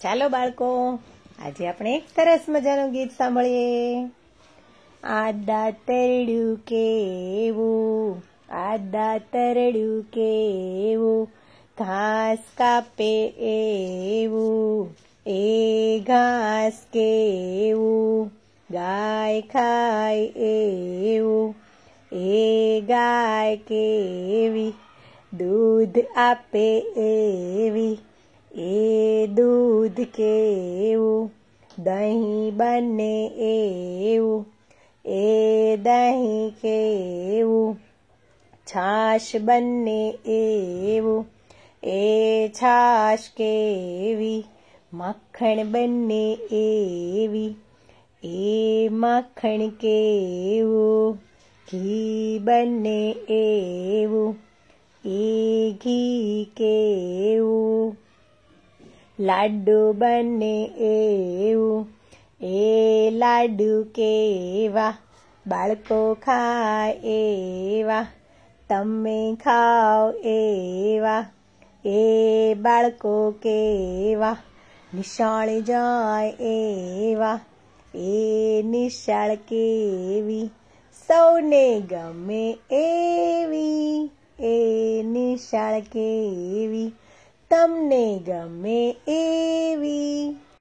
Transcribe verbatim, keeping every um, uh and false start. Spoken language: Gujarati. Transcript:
ચાલો બાળકો, આજે આપણે એક સરસ મજાનું ગીત સાંભળીએ. આદા તરડ્યું કેવું, આદા તરડ્યું કેવું, ઘાસ કાપે એવું, એ ઘાસ કેવું, ગાય ખાય એવું, એ ગાય કેવી, દૂધ આપે એવી, એ દૂધ કેવું, દહીં બને એવું, એ દહીં કેવું, છાશ બને એવું, એ છાશ કેવી, મક્ખણ બને એવી, એ મક્ખણ કેવું, ઘી બને એવું, એ ઘી કેવું, લાડુ બને એવું, એ લાડુ કેવા, બાળકો ખાય એવા, તમે ખાઓ એવા, એ બાળકો કેવા, નિશાળે જાય એવા, એ નિશાળ કેવી, સૌને ગમે એવી, એ નિશાળ કેવી, તમને ગમે એવી.